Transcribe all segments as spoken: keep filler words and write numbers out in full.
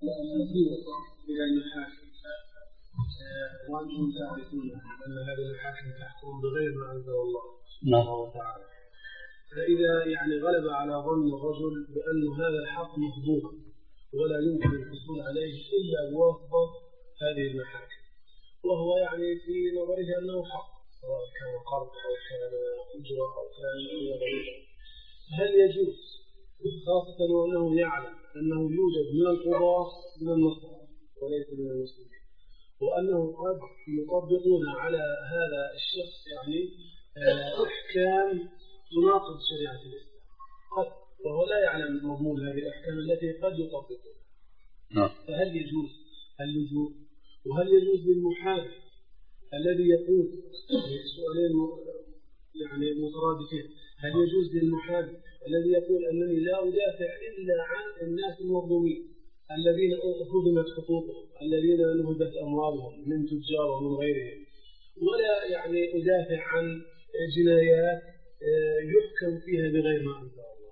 إلى المحاكم وأنتم تعرفون أن هذه المحاكم تحكم بغير ما أنزل الله سبحانه وتعالى، فإذا يعني غلب على ظن الرجل بأن هذا الحق مهضوم ولا يمكن الحصول عليه إلا بواسطة هذه المحاكم، وهو يعني في نظره أنه حق سواء كان قرض أو كان أجرة أو كان غيره، هل يجوز خاصة وأنه يعلم أنه يوجد من القضاة من النصارى وليس من المسلمين، وأنه قد يطبقون على هذا الشخص يعني أحكام تناقض شريعة الإسلام قد، وهو لا يعلم مضمون هذه الأحكام التي قد يطبقونها، فهل يجوز اللجوء؟ وهل يجوز للمحامي الذي يقول سؤالين يعني مترادفين، هل يجوز للمحامي الذي يقول أنني لا أدافع إلا عن الناس المظلومين الذين هدمت حقوقهم الذين نهبت أموالهم من تجار ومن غيرهم، ولا يعني أدافع عن جنايات يحكم فيها بغير ما أنزل الله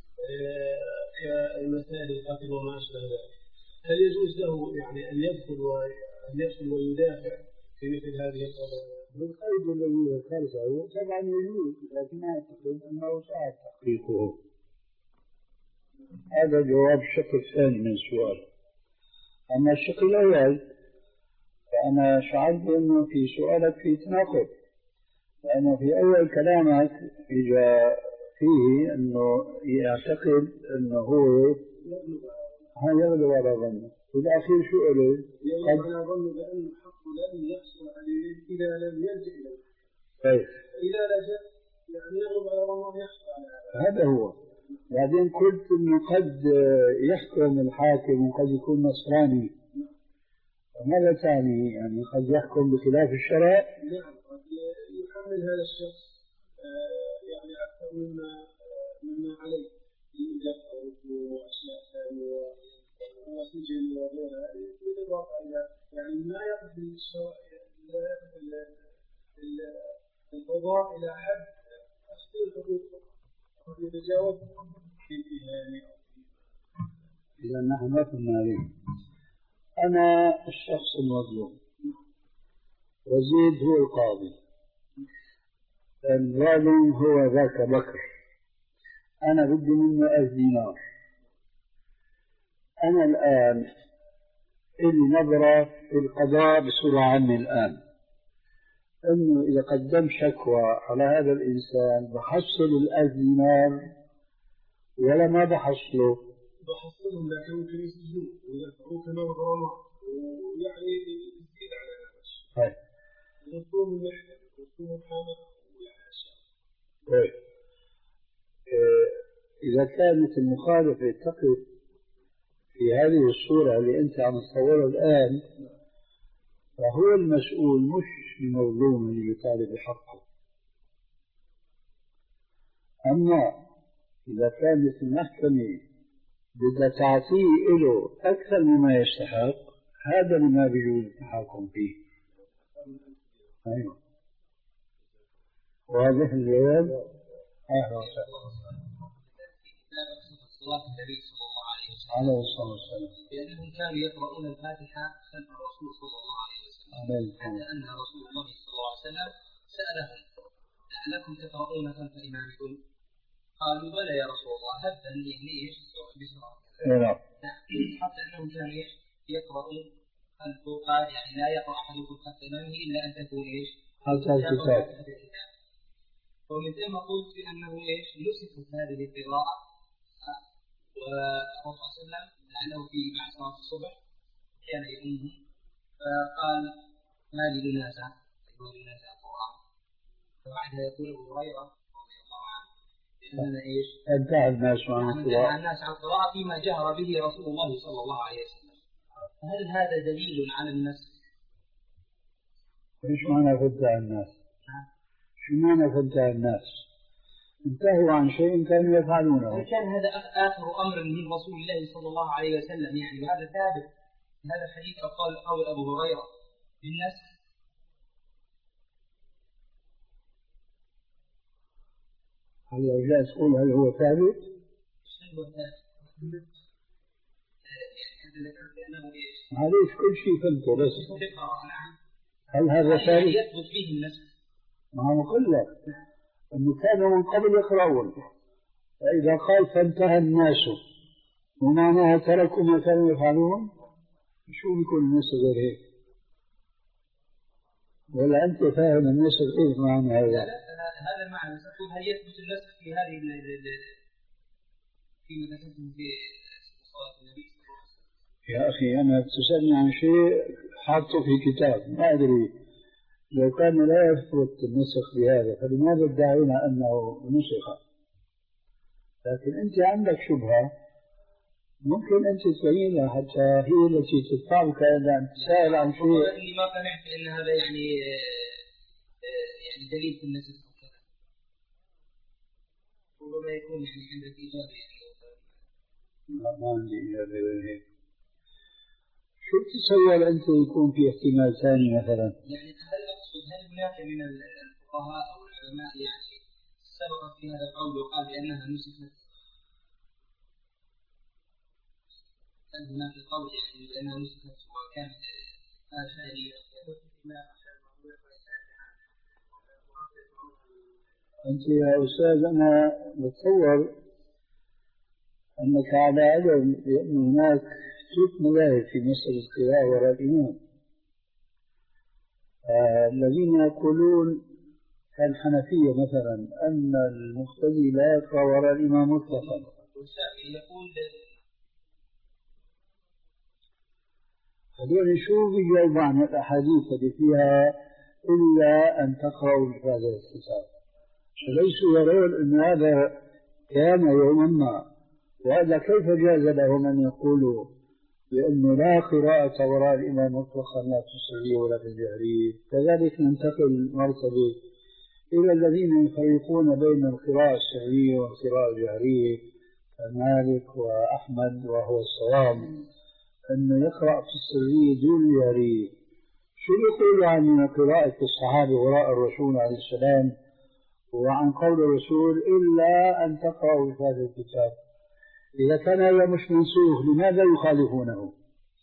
كمسائل القتل وما أشبه ذلك، هل يجوز له يعني أن يدخل وأن يدخل ويدافع في مثل هذه القضايا؟ بالقيد الذي ذكرته طبعا يجوز، لكن أعتقد أنه صعب تحقيقه. هذا جواب الشق الثاني من السؤال. أما الشق الأول فأنا شعرت أنه في سؤالك في تناقض، لأنه في أول كلامك إجا فيه أنه يعتقد أنه هو يغلب على ظنه، والأخير شو قال؟ يغلب على ظنه بأن الحق لن يحصل عليه إذا لم يلجأ إليه. طيب. إذا لجأ يعني يغلب على ظنه يحصل على هذا هو. بعدين قلت أنه قد يحكم الحاكم وقد يكون نصراني، ماذا تعني؟ يعني قد يحكم بخلاف الشرع؟ نعم، قد يحمل هذا الشخص يعني أكثر مما مما عليه يدفع وأشياء ثانية وسجن وغيرها، بالإضافة إلى يعني ما يقضي الشرع لا يقضي القضاء إلى حد تحصيل حقوقه قد يتجاوز في انتهاء. إذا نحن ما كنا عليه. أنا الشخص المظلوم وزيد هو القاضي، الظالم هو ذاك بكر، أنا بدي منه ألف دينار. أنا الآن إلي نظرة في القضاء بصورة عامة الآن، أنه إذا قدمت شكوى على هذا الإنسان بحصل الألف دينار ولا ما بحصله؟ بحصلهم، لكن ممكن يسجنوه ويدفعوه كمان غرامات ويعني يزيد على هذا الشيء. طيب. يصوم المحكمة ويصوم الحامة ويعني أشياء. طيب. إذا كانت المخالفة تقف في هذه الصورة اللي أنت عم تصورها الآن، فهو المسؤول مش المظلوم اللي يطالب بحقه. أما إذا كانت المحكمة بدها تعطيه له أكثر مما يستحق، هذا ما بيجوز التحاكم فيه. أيوة. واضح الجواب؟ أهلا وسهلا. صلاة النبي صلى الله عليه وسلم عليه الصلاة والسلام لأنهم كانوا يقرؤون الفاتحة خلف الرسول صلى الله عليه وسلم، حتى أن رسول الله صلى الله عليه وسلم سألهم لعلكم تقرؤون خلف إمامكم؟ قالوا بلى يا رسول الله، هبا يعني ايش بسرعة. نعم. حتى أنهم كانوا ايش يقرؤون خلف، قال يعني لا يقرأ أحدكم خلف إمامه إلا أن تكون ايش حتى الكتاب. ومن ثم قلت بأنه ايش نسخت هذه القراءة، والرسول صلى الله عليه وسلم لأنه في بعد صلاة الصبح كان يؤمه فقال ما لي لناسا يقول لناسا القرآن، فبعدها يقول أبو هريرة رضي الله عنه بأننا إيش أدعى الناس عن القراءة الناس عن القراءة فيما جهر به رسول الله صلى الله عليه وسلم. هل هذا دليل على النسخ؟ إيش معنى فدع الناس؟ شو معنى فدع الناس؟ انتهوا عن شيء كانوا يفعلونه. كان هذا آخر أمر من رسول الله صلى الله عليه وسلم، يعني هذا ثابت هذا الحديث قال قول أبو هريرة بالنسخ. هل يرجع تقول هل هو ثابت؟ هو ثابت؟ يعني معليش كل شيء فهمته بس هل هذا ثالث؟ يثبت فيه النسخ. ما هو قل لك أنه كانوا من قبل يقرؤون، فإذا قال فانتهى الناس ومعناها تركوا ما كانوا يفعلون، شو بيكون النسخ غير هيك؟ ولا أنت فاهم النسخ إيه معنى هذا؟ لا لا هذا المعنى، هل يثبت النسخ في هذه في مدرسة في صلاة النبي صلى الله عليه وسلم؟ يا أخي أنا تسألني عن شيء حاطه في كتاب ما أدري، لو كان لا يثبت النسخ بهذا فلماذا ادعينا أنه نسخ؟ لكن أنت عندك شبهة ممكن أنت تبين لها حتى هي التي تدفعك إلى أن تسأل عن شيء. لأني ما قنعت بأن هذا يعني يعني دليل في النسخ وكذا، ربما يكون يعني عندك إجابة يعني. لا ما عندي إجابة غير هيك. شو تتصور أنت يكون في احتمال ثاني مثلا؟ يعني هل أقصد هل هناك من الفقهاء أو العلماء يعني سبق في هذا القول وقال بأنها نسخت؟ هل هناك قول يعني بأنها نسخت وكانت آثارية؟ أنت يا أستاذ أنا بتصور أنك على علم بأن هناك ثلاث مذاهب في مسألة القراءة وراء الإمام. آه الذين يقولون كالحنفية مثلا أن المقتدي لا يقرأ وراء الإمام مطلقا. يقول هذول شو بيجاوبوا عن الأحاديث اللي فيها إلا أن تقرأوا بهذا الكتاب؟ فليسوا يرون أن هذا كان يوما ما، وهذا كيف جاز لهم أن يقولوا بأنه لا قراءة وراء الإمام مطلقا لا في السرية ولا في الجهرية؟ كذلك ننتقل مرتبة إلى الذين يفرقون بين القراءة السرية والقراءة الجهرية كمالك وأحمد، وهو الصواب أنه يقرأ في السرية دون الجهرية. شو يقول عن قراءة الصحابة وراء الرسول عليه السلام وعن قول الرسول إلا أن تقرأوا في هذا الكتاب؟ إذا كان هذا مش منسوخ لماذا يخالفونه؟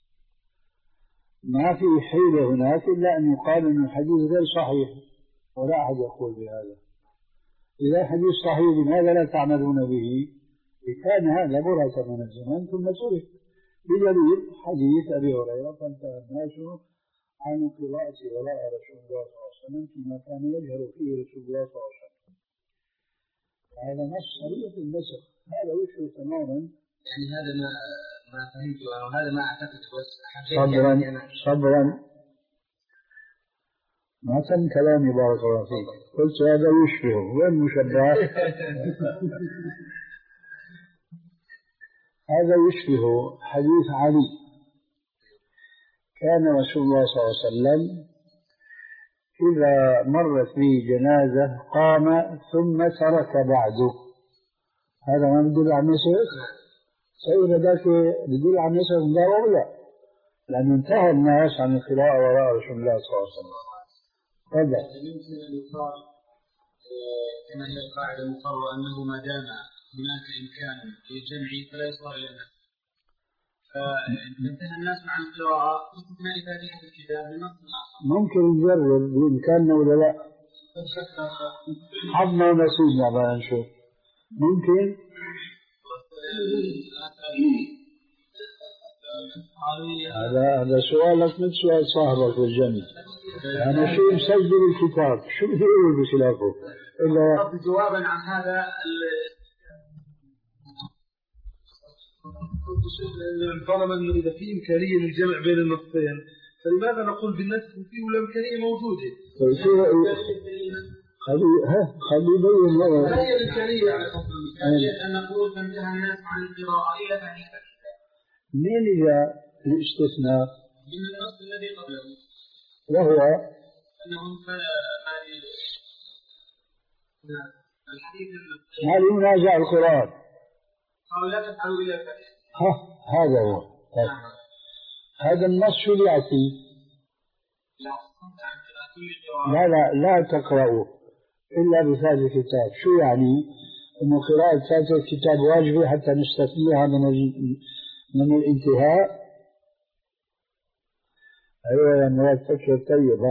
ما في حيلة هناك إلا أن يقال أن الحديث غير صحيح، ولا أحد يقول بهذا. إذا الحديث صحيح لماذا لا تعملون به؟ كان هذا برهة من الزمان ثم ترك، بدليل حديث أبي هريرة فانتهى الناس عن قراءة وراء رسول الله صلى الله عليه وسلم فيما كان يجهر فيه رسول الله صلى الله عليه وسلم. هذا نص صريح في النسخ، هذا وشه تماما. يعني هذا ما ما فهمته أو هذا ما أعتقد، بس صبرا صبرا ما تم كلامي بارك الله فيك. قلت هذا يشبه وين مشبه؟ هذا يشبه حديث علي، كان رسول الله صلى الله عليه وسلم إذا مرت به جنازة قام ثم ترك بعده. هذا ما بدل عن نسخ؟ سيدنا ذاك بدل عن نسخ من دار أولى، لأنه انتهى الناس عن القراءة وراء رسول الله صلى الله عليه وسلم. هذا يمكن أن يقال كما هي القاعدة المقررة أنه ما دام هناك إمكان للجمع فلا يصار إلى النسخ، فانتهى الناس مع القراءة باستثناء فاتحة الكتاب بنص آخر. ممكن نجرب بإمكاننا ولا لا؟ حظنا ونصيبنا بقى نشوف. ممكن هذا هذا سؤالك مثل سؤال صاحبك في الجنة. أنا شو مسجل الكتاب شو بدي أقول بخلافه إلا جوابا عن هذا طالما انه اذا في امكانيه للجمع بين النصين فلماذا نقول بالنسخ فيه ولا امكانيه موجوده؟ خلي ها خلي يبين له ما هي الامكانيه على قصد الامكانيه ان نقول فانتهى الناس عن القراءه الى فاتحه الكتاب. منين جاء الاستثناء؟ من النص الذي قبله وهو انهم الحديث هل ينازع القرآن؟ قالوا لا تفعلوا الى فاتحه. ها هذا هو هذا. هذا النص شو يعطي؟ لا لا لا تقرأوا إلا بفاتحة الكتاب. شو يعني؟ إنه قراءة فاتحة الكتاب واجبة حتى نستثنيها من من الانتهاء؟ أيوة يا مراد فكر طيب.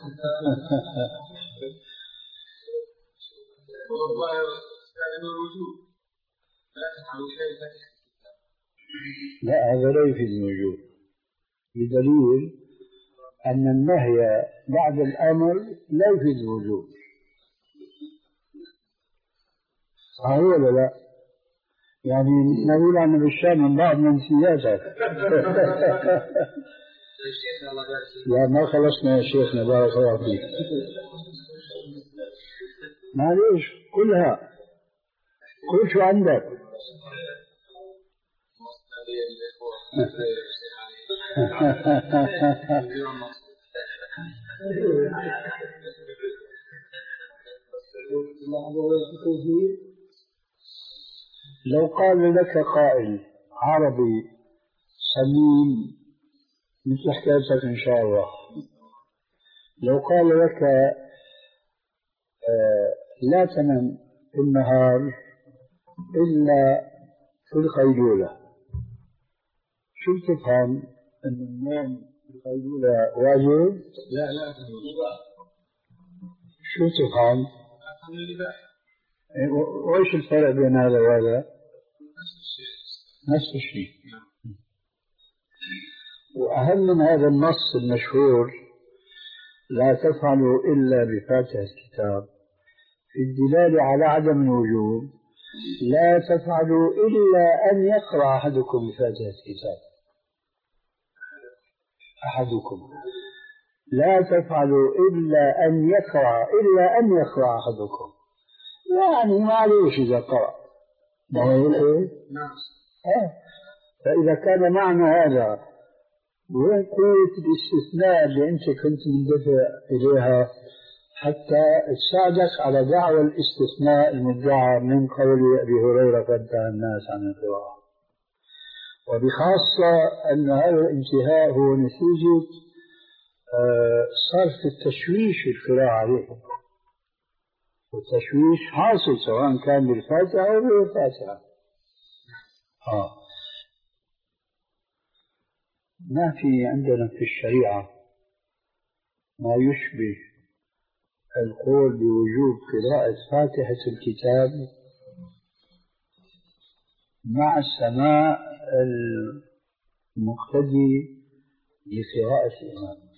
لا هذا لا يفيد الوجوب، بدليل أن النهي بعد الأمر لا يفيد الوجوب. صحيح ولا لا؟ يعني نقول عن بالشام من بعض منسياتك. لا ما خلصنا يا شيخنا بارك الله فيك. معليش كلها كل شو عندك. لو قال لك قائل عربي سليم مثل حكايتك إن شاء الله، لو قال لك آه لا تنم في النهار إلا في القيلولة، شو تفهم؟ أن النوم في القيلولة واجب؟ لا لا شو تفهم؟ وإيش الفرق بين هذا وهذا؟ نفس الشيء. وأهم من هذا النص المشهور لا تفعلوا إلا بفاتحة الكتاب في الدلالة على عدم الوجوب، لا تفعلوا إلا أن يقرأ أحدكم بفاتحة الكتاب. أحدكم لا تفعلوا إلا أن يقرأ إلا أن يقرأ أحدكم، يعني ما عليش إذا قرأ. ما هو إيه؟ نعم. فإذا كان معنى هذا وين قوة الاستثناء اللي أنت كنت مندفع إليها حتى تساعدك على دعوى الاستثناء المدعى من قول أبي هريرة قد انتهى الناس عن القراءة، وبخاصة أن هذا الانتهاء هو نتيجة صرف التشويش في القراءة عليهم، والتشويش حاصل سواء كان بالفاتحة أو غير الفاتحة. آه. ما في عندنا في الشريعة ما يشبه القول بوجوب قراءة فاتحة الكتاب مع السماع المقتدي لقراءة الإمام.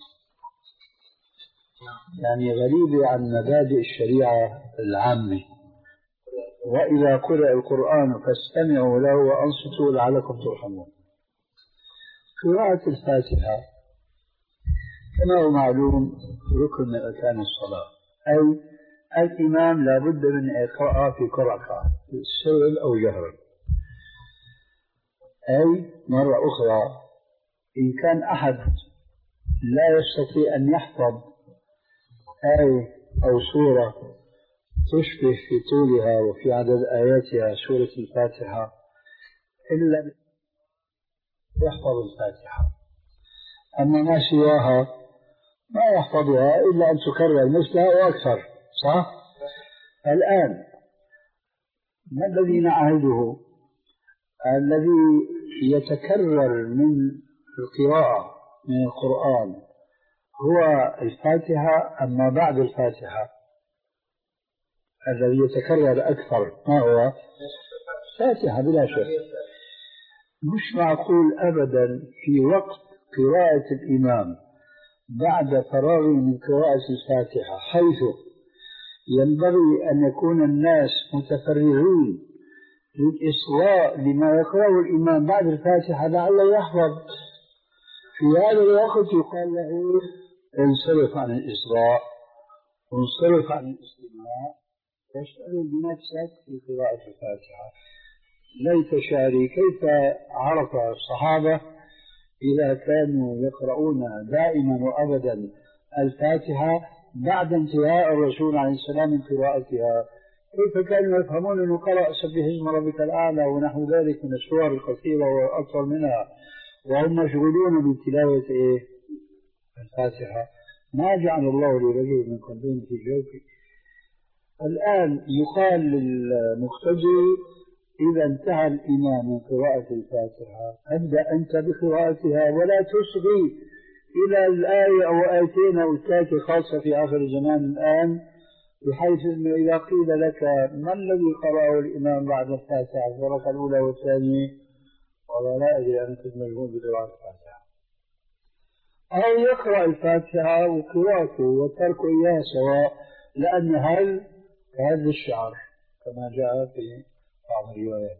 يعني غريبة عن مبادئ الشريعة العامة. وإذا قرأ القرآن فاستمعوا له وأنصتوا لعلكم ترحمون. قراءة الفاتحة كما هو معلوم ركن من أركان الصلاة، أي الإمام لا بد من إقراءها في كل ركعة سرا أو جهرا. أي مرة أخرى إن كان أحد لا يستطيع أن يحفظ آية أو سورة تشبه في طولها وفي عدد آياتها سورة الفاتحة إلا يحفظ الفاتحة، أما ما سواها ما يحفظها إلا أن تكرر مثلها وأكثر. صح؟ الآن ما الذي نعهده؟ الذي يتكرر من القراءة من القرآن هو الفاتحة، أما بعد الفاتحة الذي يتكرر أكثر ما هو؟ فاتحة بلا شك. مش معقول أبدا في وقت قراءة الإمام بعد فراغه من قراءة الفاتحة حيث ينبغي أن يكون الناس متفرغين للإصغاء لما يقرأه الإمام بعد الفاتحة لعله يحفظ، في هذا الوقت يقال له انصرف عن الإصغاء وانصرف عن الاستماع واشتغل بنفسك في قراءة الفاتحة. ليت شعري كيف عرف الصحابة إذا كانوا يقرؤون دائما وأبدا الفاتحة بعد انتهاء الرسول عليه السلام من قراءتها، كيف كانوا يفهمون أنه قرأ سبح اسم ربك الأعلى ونحو ذلك من السور القصيرة وأكثر منها وهم مشغولون بتلاوة إيه؟ الفاتحة. ما جعل الله لرجل من قلبين في جوفه. الآن يقال للمقتدي إذا انتهى الإمام من قراءة الفاتحة ابدأ أنت بقراءتها ولا تصغي إلى الآية أو آيتين أو ثلاثة خاصة في آخر الزمان الآن، بحيث أنه إذا قيل لك ما الذي قرأه الإمام بعد الفاتحة في الركعة الأولى والثانية، والله لا أدري أنا كنت مشغول بقراءة الفاتحة، أو يقرأ الفاتحة وقراءته وتركه إياها سواء، لأن هل هذا الشعر كما جاء في بعض الروايات.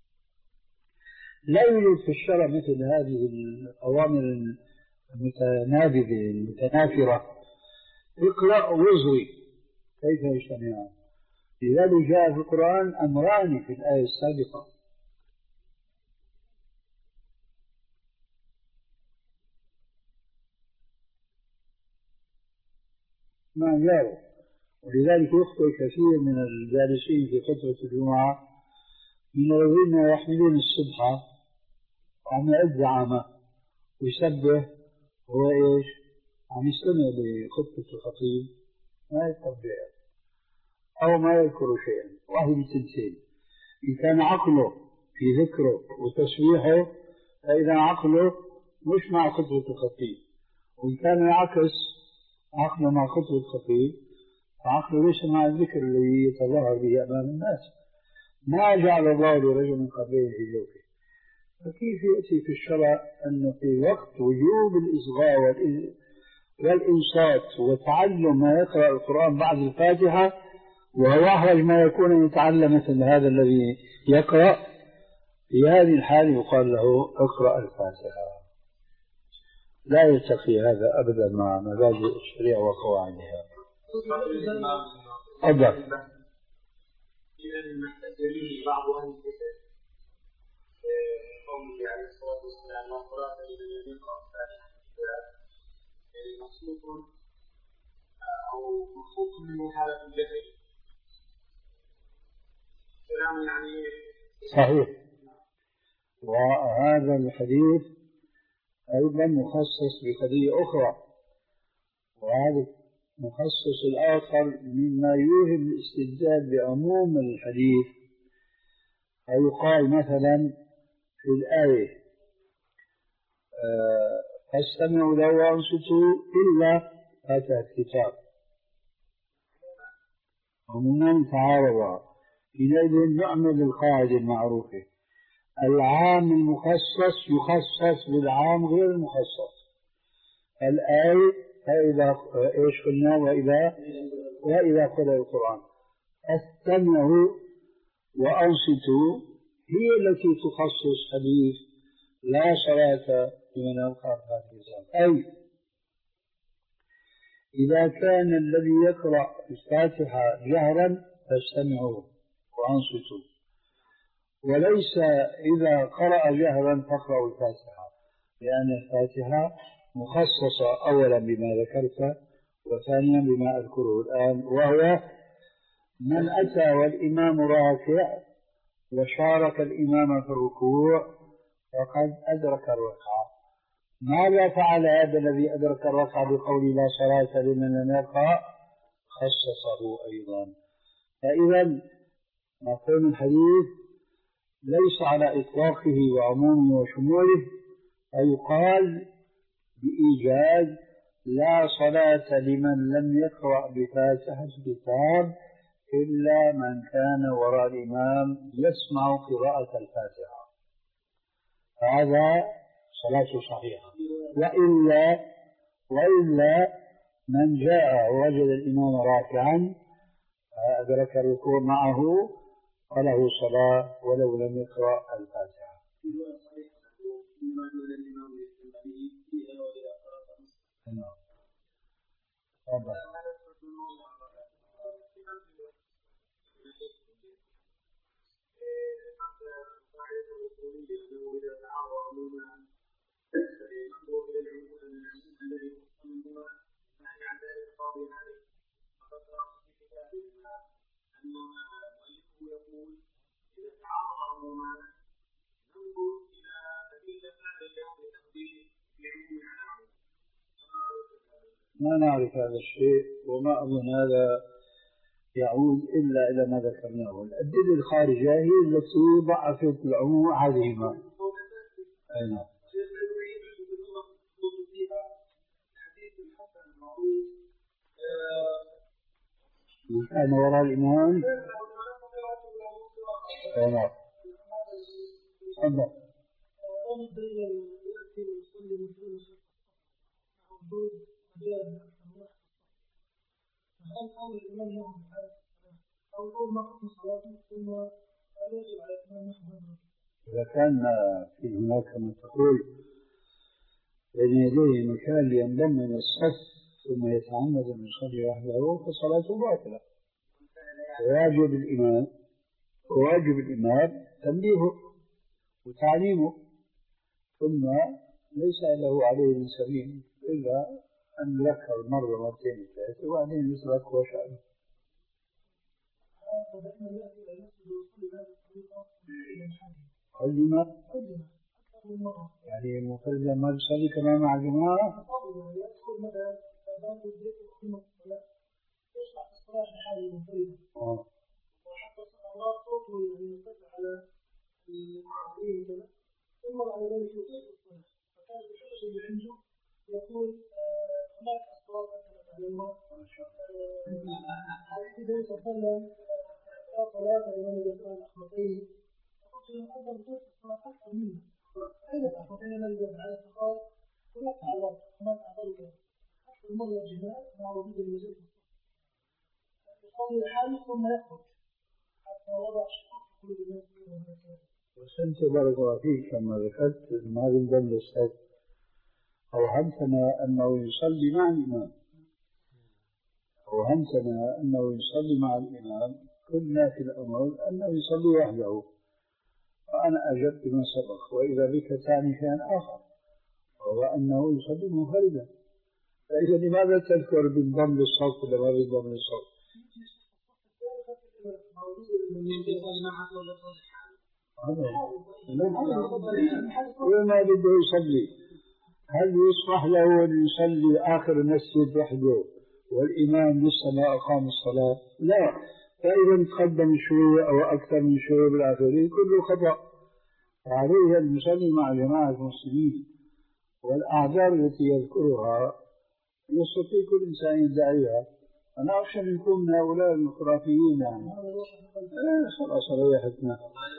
لا يوجد في الشرع مثل هذه الأوامر المتنابذة المتنافرة، اقرأ واصغي، كيف يجتمعان؟ لذلك جاء في القرآن أمران في الآية السابقة. ما جاءوا، ولذلك يخطئ كثير من الجالسين في خطبة الجمعة من الذين يحملون السبحة وعم يعد زعامة ويسبح هو ايش؟ عم يستمع لخطبة الخطيب، ما يتطبع أو ما يذكر شيئا، وهي بتنسين. إن كان عقله في ذكره وتسبيحه فإذا عقله مش مع خطبة الخطيب، وإن كان العكس عقله مع خطبة الخطيب فعقله ليس مع الذكر الذي يتظاهر به أمام الناس. ما جعل الله لرجل قبله في جوفه. فكيف يأتي في الشرع أنه في وقت وجوب الإصغاء والإنصات وتعلم ما يقرأ القرآن بعد الفاتحة، وهو أحرج ما يكون أن يتعلم مثل هذا الذي يقرأ، في هذه الحال يقال له اقرأ الفاتحة. لا يلتقي هذا أبدا مع مبادئ الشريعة وقواعدها. أفضل. إذا المحتجين بعض أهل الكتاب قوله عليه الصلاة والسلام لا صلاة لمن لم يقرأ فاتحة الكتاب، مخصوص أو مخصوص من حالة الجهل. كلام يعني صحيح. وهذا الحديث أيضا مخصص بقضية أخرى، وهذا المخصص الآخر مما يوهم الاستدلال بعموم الحديث. فيقال مثلا في الآية فاستمعوا له وأنصتوا إلا فاتحة الكتاب، ومن تعارض حينئذ نعمل القاعدة المعروفة: العام المخصص يخصص بالعام غير المخصص. الآية فإذا إيش قلنا وإذا وإذا قرأ القرآن استمعوا وأنصتوا هي التي تخصص حديث لا صلاة لمن يقرأ الفاتحة. أي إذا كان الذي يقرأ الفاتحة جهرا فاستمعوا وأنصتوا، وليس إذا قرأ جهرا فاقرأوا الفاتحة، لأن الفاتحة مخصصة أولا بما ذكرت وثانيا بما أذكره الآن، وهو من أتى والإمام راكع وشارك الإمام في الركوع فقد أدرك الركعة. ماذا فعل هذا الذي أدرك الركعة بقول لا صلاة لمن لم يقرأ؟ خصصه أيضا. فإذا مفهوم الحديث ليس على إطلاقه وعمومه وشموله، فيقال بإيجاز لا صلاة لمن لم يقرأ بفاتحة الكتاب إلا من كان وراء الإمام يسمع قراءة الفاتحة، فهذا صلاته صحيحة. وإلا وإلا من جاء ووجد الإمام راكعا أدرك الركوع معه فله صلاة ولو لم يقرأ الفاتحة. ما نعرف هذا الشيء، وما أظن هذا يعود إلا إلى ما ذكرناه. الأدلة الخارجة هي التي ضعفت العموم عظيمة. أي نعم. أنا وراء الإمام تمام تفضل. إذا كان في هناك كما تقول بين يديه مكان لينضم إلى الصف ثم يتعمد أن يصلي وحده فصلاته باطلة. واجب الإمام واجب الإمام تنبيهه وتعليمه، ثم ليس له عليه من سبيل إلا أن يذكر مرة مرتين ثلاثة وبعدين يترك وشأنه. قدم يعني مفردا ما يصلي كمان مع الجماعة. وحتى الصلوات تطوي وينفتح على المعين ثم بعد ذلك يطيق الصلاة، فكان الحجج اللي عنده يقول هناك أصوات أنت تعلمها حديث النبي صلى الله عليه وسلم لا صلاة لمن يدخل الأخمطين، فقلت له أنت بتطيق الصلاة أكثر منه، أين الأخمطين الذي على الصلاة هناك أعراض هناك أعراض أكثر مرة الجماع مع وجود المزيد يصلي الحال ثم يخرج حتى وضع شروط في قلوب الناس وهكذا. وسنت بارك الله فيك كما ذكرت ما بنضل الصوت أوهمتنا أنه يصلي مع الإمام أوهمتنا أنه يصلي مع الإمام كنا في الأمر أنه يصلي وحده، وأنا أجبت ما سبق. وإذا بك تعني شيئا آخر وهو أنه يصلي منفردا، فإذا لماذا تذكر بنضم الصوت ولا ما بنضم الصوت؟ وما بده يصلي؟ هل يصلح له أن يصلي آخر المسجد وحده والإمام لسه ما أقام الصلاة؟ لا، فإذا تقدم شوية أو أكثر من شوية بالآخرين كله خطأ. عليه أن يصلي مع جماعة المسلمين، والأعذار التي يذكرها يستطيع كل إنسان يدعيها. أنا أخشى أن يكون من هؤلاء الخرافيين يعني. إيه خلاص ريحتنا.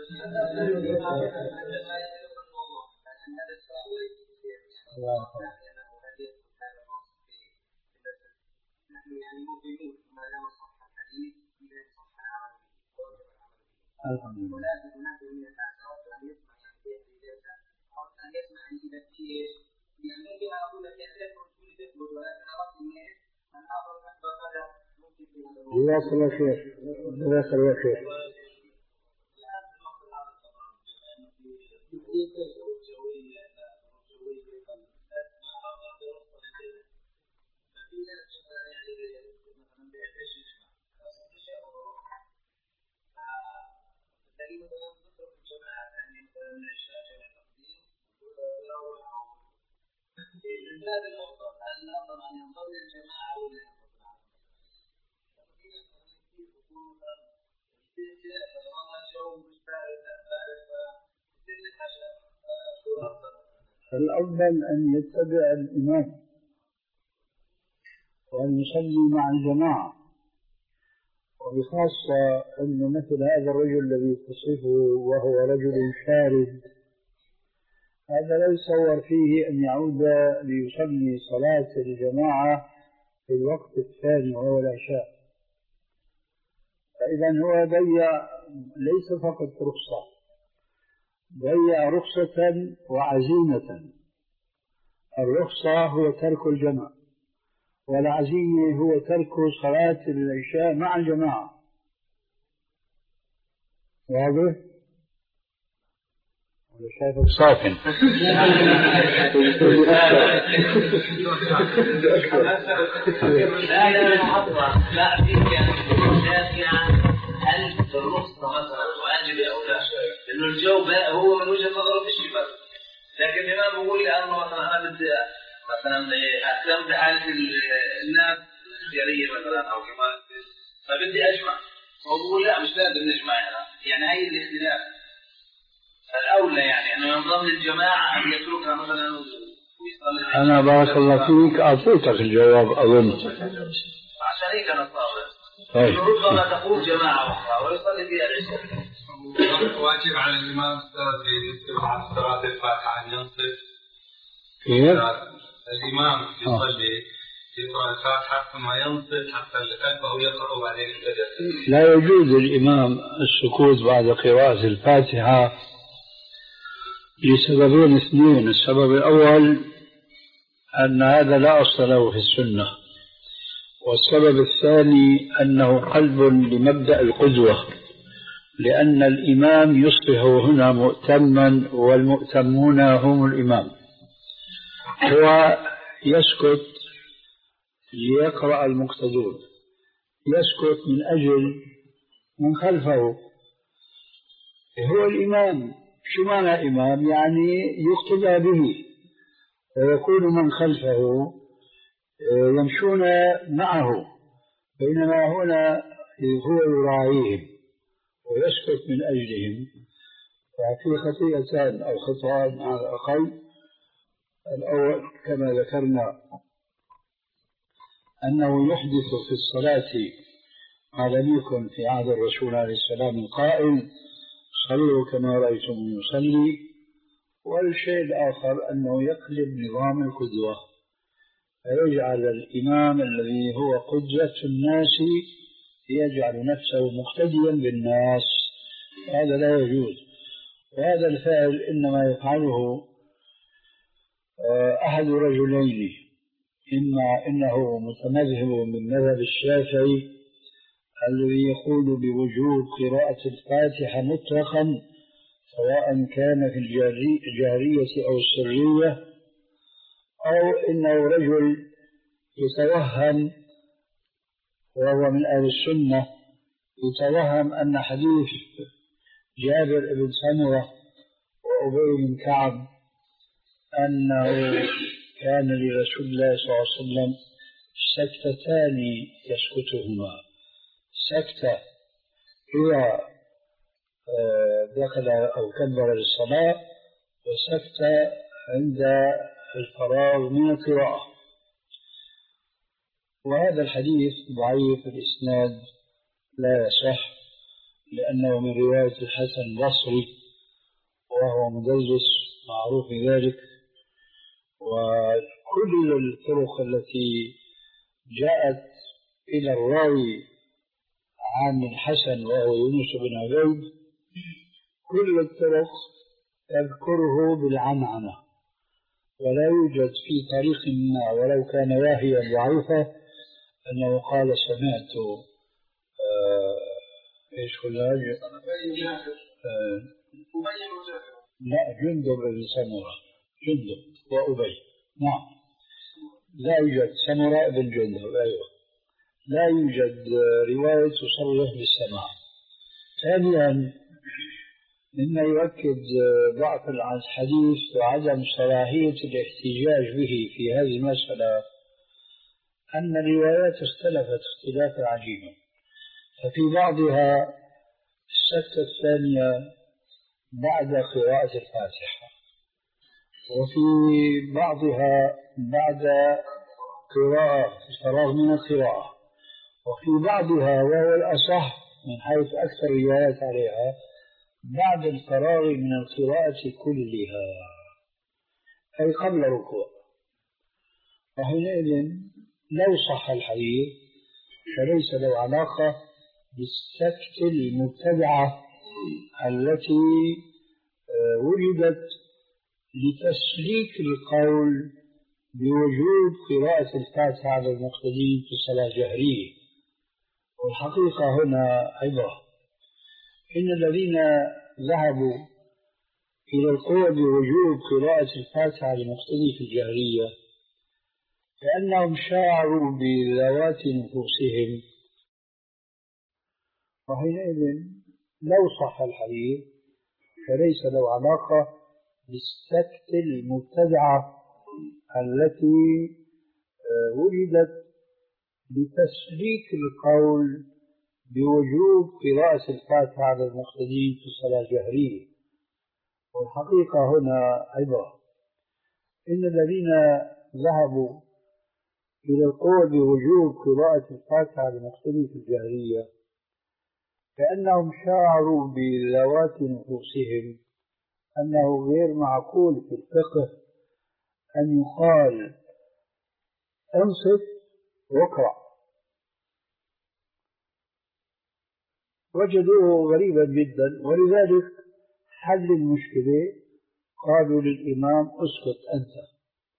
الحمد لله. جزاك الله خير. جزاك الله خير. الأفضل أن يتبع الإمام وأن يصلي مع الجماعة، وبخاصة أنه مثل هذا الرجل الذي تصفه وهو رجل شارد، هذا لا يصور فيه أن يعود ليصلي صلاة الجماعة في الوقت الثاني وهو العشاء. فإذا هو ضيع ليس فقط رخصة، ضيع رخصة وعزيمة. الرخصة هو ترك الجمع، والعزيمة هو ترك صلاة العشاء مع الجماعة. واضح؟ ولا شايفك ساكن؟ لا لا لا فيك يعني هل الرخصة مثلا واجب أو لا؟ لأنه الجو هو من وجهة نظره في الشفاء، لكن الإمام بيقول لأنه مثلا أنا بدي مثلا أهتم بحالة الناس الخيرية مثلا أو كمان فبدي أجمع، هو بيقول لا مش لازم نجمع هنا، يعني هاي الاختلاف الأولى يعني أنه ينضم للجماعة أن يتركها مثلا ويصلي. أنا بارك الله فيك أعطيتك الجواب أظن. عشان هيك أنا صار ربما تقوم جماعة أخرى ويصلي فيها العشاء. واجب على الإمام في صلاة الفاتحة أن ينصت. كيف؟ الإمام يصلي يقرأ الفاتحة ثم ينصت حتى اللي خلفه يقرأ وبعدين يبتدئ. لا يجوز للإمام السكوت بعد قراءة الفاتحة لسببين اثنين. السبب الأول أن هذا لا أصل له في السنة، والسبب الثاني أنه قلب لمبدأ القدوة، لأن الإمام يصبح هنا مؤتما والمؤتمون هم الإمام. هو يسكت ليقرأ المقتدون، يسكت من أجل من خلفه. هو الإمام. شو معنى إمام؟ يعني يقتدى به ويكون من خلفه يمشون معه، بينما هنا هو يراعيهم ويسكت من أجلهم. ففي خطيئتان أو خطأان على الأقل. الأول كما ذكرنا أنه يحدث في الصلاة ما لم يكن في عهد الرسول عليه السلام القائل صلوا كما رأيتم يصلي. والشيء الآخر أنه يقلب نظام القدوة فيجعل الإمام الذي هو قدوة الناس يجعل نفسه مقتديا بالناس. هذا لا يجوز. وهذا الفعل إنما يفعله أحد رجلين: إما إنه متمذهب من مذهب الشافعي الذي يقول بوجوب قراءة الفاتحة مطلقا سواء كان في الجهرية أو السرية، أو إنه رجل يتوهم وهو من أهل السنة يتوهم أن حديث جابر بن سمرة وأبي بن كعب أنه كان لرسول الله صلى الله عليه وسلم سكتتان يسكتهما: سكتة إذا دخل أو كبر للصلاة، وسكتة عند الفراغ من القراءة. وهذا الحديث ضعيف الإسناد لا يصح، لأنه من رواية الحسن البصري وهو مدلس معروف بذلك. وكل الطرق التي جاءت إلى الراوي عن الحسن وهو يونس بن عبيد كل الطرق تذكره بالعنعنة، ولا يوجد في طريق ما ولو كان واهيا ضعيفة أنه قال سمعت آه إيش خلاج آه لا جندب بن سمرة جندب وأبي. نعم لا يوجد سمرة بن جندب. أيوة لا يوجد رواية تصرح بالسماع. ثانيا مما يؤكد ضعف الحديث وعدم صلاحية الاحتجاج به في هذه المسألة أن الروايات اختلفت اختلافا عجيبا. ففي بعضها السكتة الثانية بعد قراءة الفاتحة، وفي بعضها بعد قراءة الفراغ من القراءة، وفي بعضها وهو الأصح من حيث أكثر الروايات عليها بعد الفراغ من القراءة كلها، أي قبل الركوع. وحينئذ لو صح الحديث فليس له علاقة بالسكت المبتدعة التي وجدت لتسليك القول بوجوب قراءة الفاتحة على المقتدين في الصلاة الجهرية. والحقيقة هنا أيضا إن الذين ذهبوا إلى القول بوجوب قراءة الفاتحة على المقتدي في الجهرية كأنهم شاعروا بذوات نفوسهم. وحينئذ لو صح الحديث فليس له علاقة بالسكت المبتدعة التي وجدت لتسليك القول بوجوب قراءة الفاتحة على المقتدين في الصلاة الجهرية. والحقيقة هنا أيضا إن الذين ذهبوا إلى القول بوجوب قراءة الفاتحة لمختلف الجاهلية كأنهم شعروا بذوات نفوسهم أنه غير معقول في الفقه أن يقال انصت واقرأ، وجدوه غريبا جدا، ولذلك حل المشكلة قالوا للإمام اسكت أنت،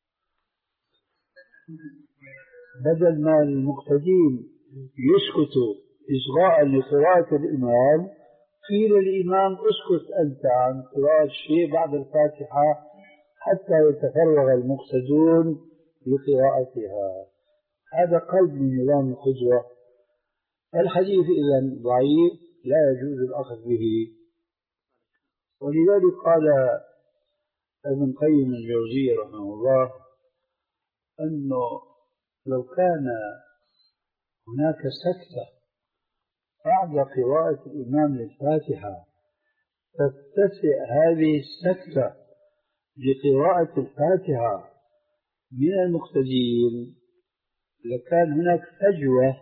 بدل ما المقتدين يسكتوا إصغاء لقراءة الإمام قيل الإمام اسكت أنت عن قراءة شيء بعد الفاتحة حتى يتفرغ المقتدون لقراءتها. هذا قلب من نظام القدوة. الحديث إذن ضعيف لا يجوز الأخذ به، ولذلك قال ابن قيم الجوزية رحمه الله أنه لو كان هناك سكتة بعد قراءة الإمام للفاتحة تتسع هذه السكتة لقراءة الفاتحة من المقتدين لكان هناك فجوة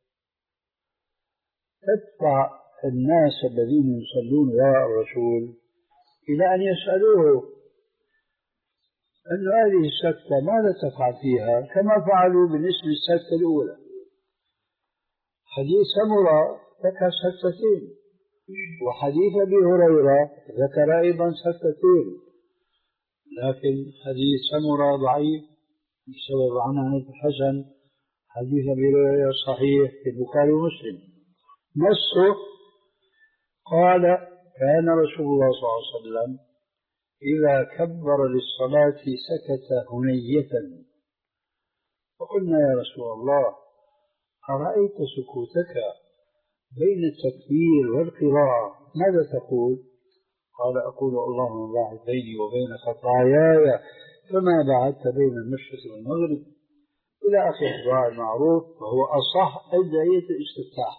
تدفع الناس الذين يصلون وراء الرسول إلى أن يسألوه أن هذه السكتة ماذا تفعل فيها، كما فعلوا بالنسبة للسكتة الأولى. حديث سمرة ذكر سكتتين، وحديث أبي هريرة ذكر أيضا سكتتين، لكن حديث سمرة ضعيف بسبب عنعنة الحسن، حديث أبي هريرة صحيح في البخاري ومسلم. نصه قال كان رسول الله صلى الله عليه وسلم إذا كبر للصلاة سكت هنية، فقلنا يا رسول الله أرأيت سكوتك بين التكبير والقراءة ماذا تقول؟ قال أقول اللهم باعد بيني وبين خطاياي كما بعدت بين المشرق والمغرب إلى آخر الدعاء المعروف، وهو أصح أدعية الاستفتاح.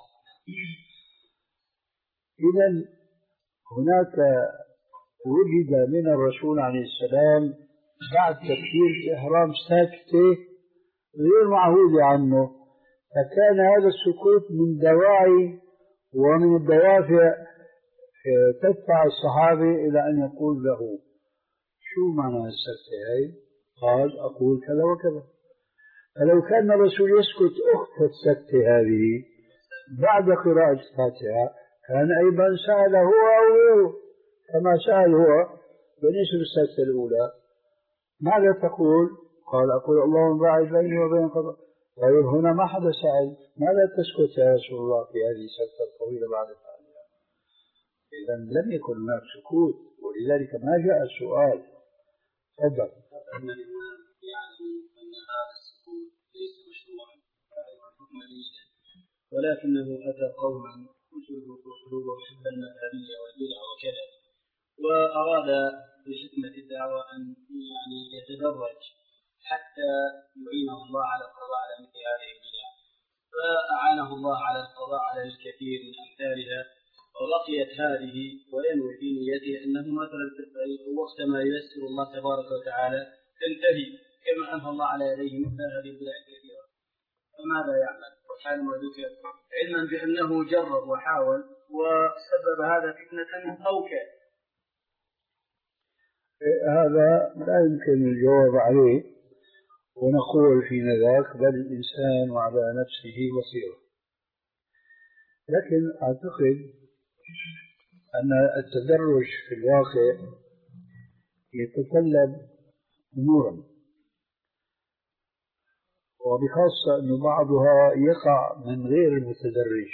إذن هناك وجد من الرسول عليه السلام بعد تكبير الإحرام ساكتة غير معهود عنه، فكان هذا السكوت من دواعي ومن الدوافع تدفع الصحابة إلى أن يقول له شو معنى السكتة هاي؟ قال أقول كذا وكذا. فلو كان الرسول يسكت أخت السكتة هذه بعد قراءة الفاتحة كان أيضا سأل هو أو غيره كما سأل هو بالنسبة للسكتة الأولى ماذا تقول؟ قال أقول اللهم باعد بيني وبين خطاياي. طيب هنا ما حدا سأل ماذا تسكت يا رسول الله في هذه السكتة الطويلة بعد الفاتحة؟ إذا لم يكن هناك سكوت، ولذلك ما جاء السؤال. تفضل. أن الإمام يعلم أن هذا السكوت ليس مشروعا حكما جيدا، ولكنه أتى قوما أسلوب أسلوب حب المذهبية والبدع وكذا، وأراد بحكمة الدعوة أن يعني يتدرج حتى يعينه الله على القضاء على مثل هذه البدع، فأعانه الله على القضاء على الكثير من أمثالها، وبقيت هذه وينوي في نيته أنه مثلا وقت ما ييسر الله تبارك وتعالى تنتهي كما أنهى الله على يديه مثل هذه البدع الكثيرة. فماذا يعمل؟ وحال ما ذكر علما بأنه جرب وحاول وسبب هذا فتنة أو كان. هذا لا يمكن الجواب عليه، ونقول في ذاك بل الإنسان وعلى نفسه بصيرة. لكن أعتقد أن التدرج في الواقع يتطلب أمورا، وبخاصة أن بعضها يقع من غير المتدرج.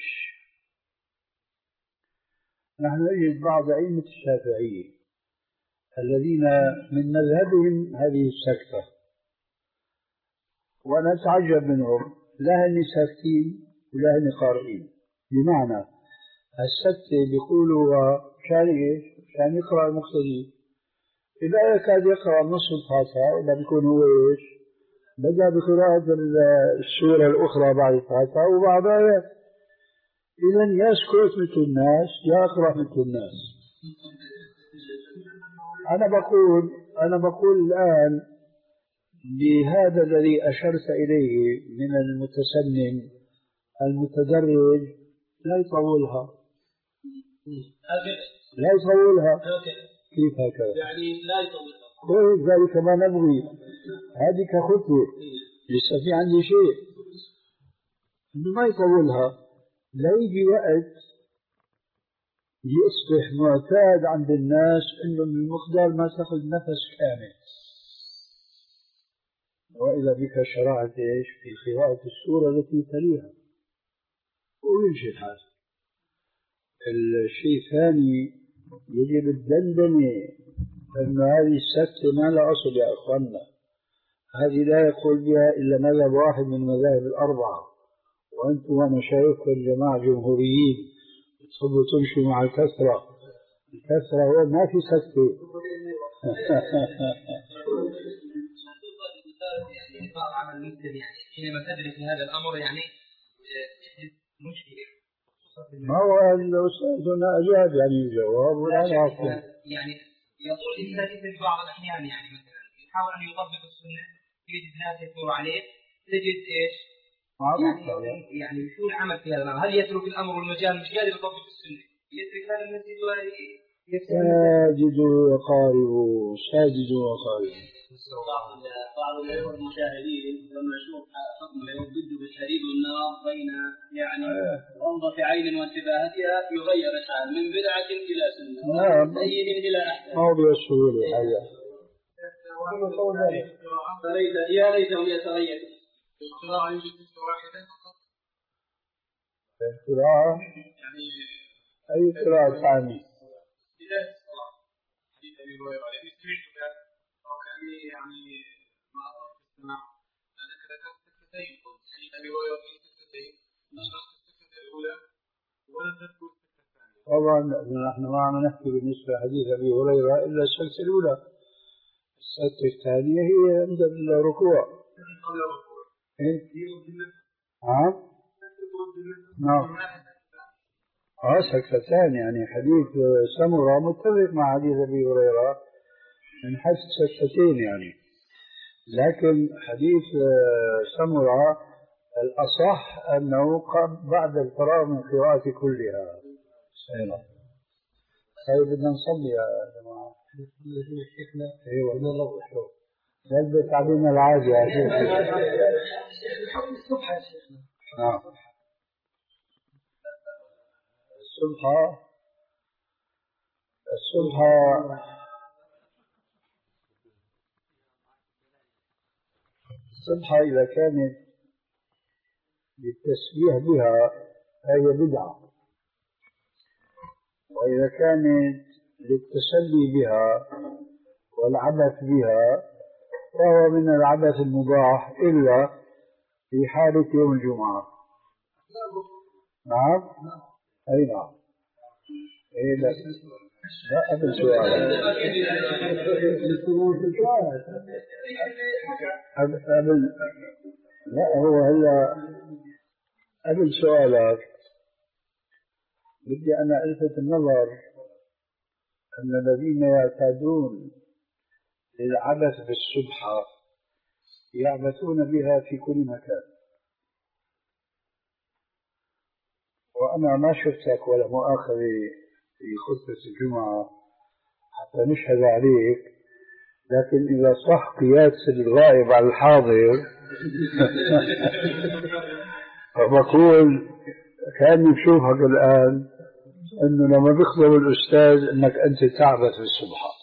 نحن نجد بعض أئمة الشافعية الذين من مذهبهم هذه السكتة، وأنا أتعجب منهم، لا هن ساكتين ولا هن قارئين. بمعنى السكتة بيقولوا كان إيش؟ كان يقرأ المقتدي، إذا يكاد يقرأ نصف الفاتحة إذا بيكون هو إيش؟ بدأ بقراءة السورة الأخرى بعد الفاتحة وبعد آيات. إذن يسكت مثل الناس يقرأ مثل الناس. أنا بقول أنا بقول الآن بهذا الذي أشرت إليه من المتسنن المتدرج لا يطولها لا يطولها كيف هكذا يعني لا يطولها ذلك ما نبغي هذه كخطوة لسه في عندي شيء إنه ما يطولها لا يجي وقت يصبح معتاد عند الناس إنه المقدار ما تأخذ نفس كامل وإذا بك شرعت إيش في قراءة السورة التي تليها ويمشي الحال. الشيء الثاني يجب الدندنة أن هذه السكتة ما لها أصل يا أخوانا هذه لا يقول بها إلا مذهب واحد من المذاهب الأربعة وأنتم ومشايخكم جماعة جمهوريين تحبوا تمشوا مع الكثرة الكثرة هو ما في سكتة يعني إطار عمل المسلم يعني حينما تدرس هذا الأمر يعني مشكلة ما هو الأستاذ هنا أجاب يعني الجواب ولا عارفه يعني يقول إنسان في بعض الأحيان يعني مثلا يحاول أن يطبق السنة يجد ناس يثور عليه تجد إيش يعني يعني شو العمل في هذا الأمر هل يترك الأمر والمجال مش قادر يطبق السنة يترك هذا المسجد ساجدوا وقاربوا ساجدوا وقاربوا بعض الأخوة المشاهدين لما يشوف حكم يضد بالحديد والنار بين يعني غمضة عين وانتباهتها يغير الحال من بدعة إلى سنة نعم سيد إلى أحسن ما هو بالسهولة هذا فليت يا ليتهم يتغيروا القراءة يوجد مثل واحدة فقط القراءة يعني أي قراءة ثانية بداية الصلاة حديث أبي هريرة لأني سمعت أو كأني يعني ما أطلق السماع أنك ذكرت سكتين قلت حديث أبي هريرة في سكتين أشرت السكتة الأولى ولم تذكر السكتة الثانية طبعا نحن ما عم نحكي بالنسبة لحديث أبي هريرة إلا السكتة الأولى السكتة الثانية هي عند الركوع قبل الركوع نعم نعم اه سكتتان يعني حديث سمرة متفق مع حديث أبي هريرة من حيث سكتتين يعني لكن حديث سمرة الأصح أنه بعد الفراغ من القراءة كلها سينا طيب بدنا نصلي يا جماعة ايوه نلبس علينا العادي يا شيخ الصبح يا شيخنا نعم الصبح الصبح الصبح إذا كانت للتسبيح بها فهي بدعة وإذا كانت للتسلي بها والعبث بها فهو من العبث المباح إلا في حالة يوم الجمعة. نعم أي نعم إيه لا لا قبل سؤال قبل لا هو هلا قبل سؤالك بدي أنا ألفت النظر أن الذين يعتادون للعبث بالسبحة يعبثون بها في كل مكان وأنا ما شفتك ولا مؤاخذة في خطبة الجمعة حتى نشهد عليك لكن إذا صح قياس الغائب على الحاضر فبقول كأني بشوفك الآن أنه لما بيخبر الأستاذ أنك أنت تعبث بالسبحة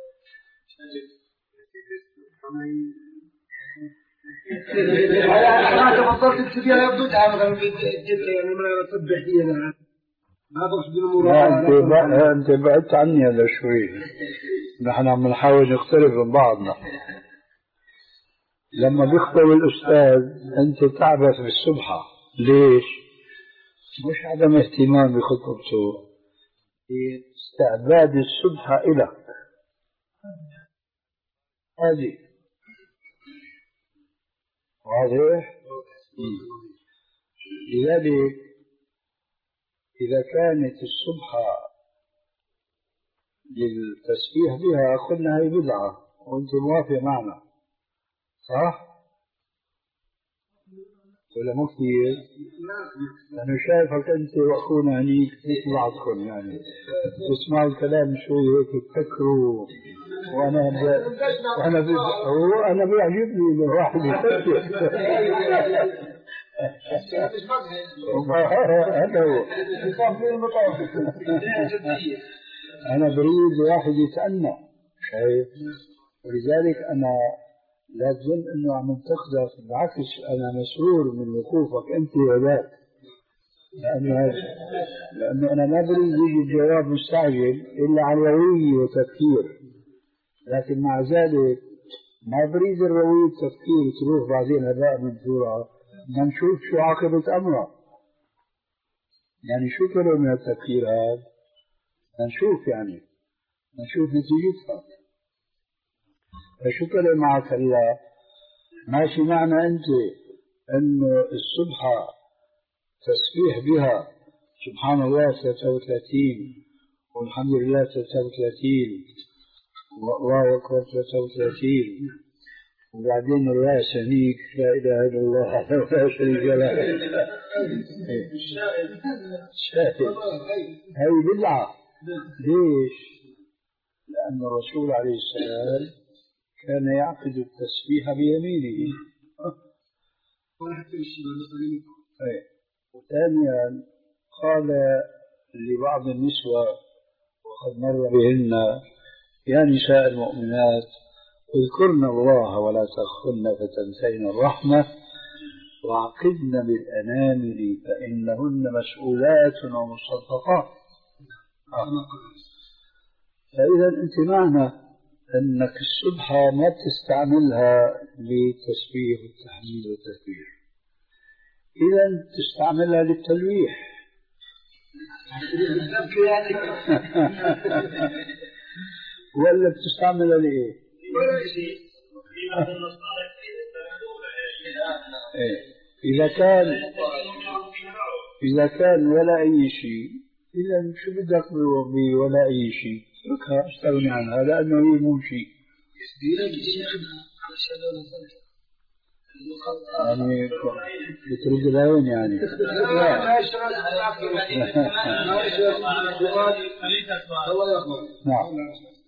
أنا تفضلت السبيل يبدو تعمل جدا يعني ما يصبح فيها ما تقصد المرأة أنت بعدت عني هذا شوي نحن عم نحاول نقترب من بعضنا لما بيخطب الأستاذ أنت تعبث بالسبحة ليش؟ مش عدم اهتمام بخطبته استعباد السبحة إلك هذه واضح؟ لذلك إذا كانت السبحة للتسبيح بها قلنا هي بدعة وأنت موافق معنا صح؟ ولا مو كثير؟ أنا شايفك أنت وأخونا هنيك مثل بعضكم يعني تسمعوا الكلام شوي هيك تفكروا، وأنا ب... وأنا ب... هو أنا بيعجبني إنه واحد يفكر. هذا هو. أنا بريد واحد يتأنى، شايف؟ ولذلك أنا لا تظن أنه عم تنتقدك، بالعكس أنا مسرور من وقوفك أنت وذاك، لأنه لأنه أنا ما بريد يجي الجواب مستعجل إلا على روية وتفكير، لكن مع ذلك ما بريد الروية والتفكير تروح بعدين هباء منثورا، بدنا نشوف شو عاقبة أمره. يعني شو كله من التفكير هذا؟ نشوف يعني نشوف نتيجتها. فشو كله معك هلا؟ ماشي معنا أنت إنه السبحة تسبيح بها سبحان الله ثلاثة وثلاثين والحمد لله ثلاثة وثلاثين والله أكبر ثلاثة وثلاثين وبعدين الرأس هنيك لا إله إلا الله لا شريك له. شاهد هاي بدعة. ليش؟ لأن الرسول عليه السلام كان يعقد التسبيح بيمينه. وثانيا قال لبعض النسوة وقد مر بهن يا نساء المؤمنات اذكرن الله ولا تغفلن فتنسين الرحمة وعقدن بالأنامل فإنهن مسؤولات ومصدقات. فإذا أنت معنا أنك السبحة ما تستعملها للتسبيح والتحميد والتكبير، إذا تستعملها للتلويح. ولا بتستعملها لإيه؟ إذا كان إذا كان ولا أي شيء، إذا شو بدك بي ولا أي شيء؟ اتركها استغني عنها لأنه هي مو شيء. يعني بترد العين يعني. نعم.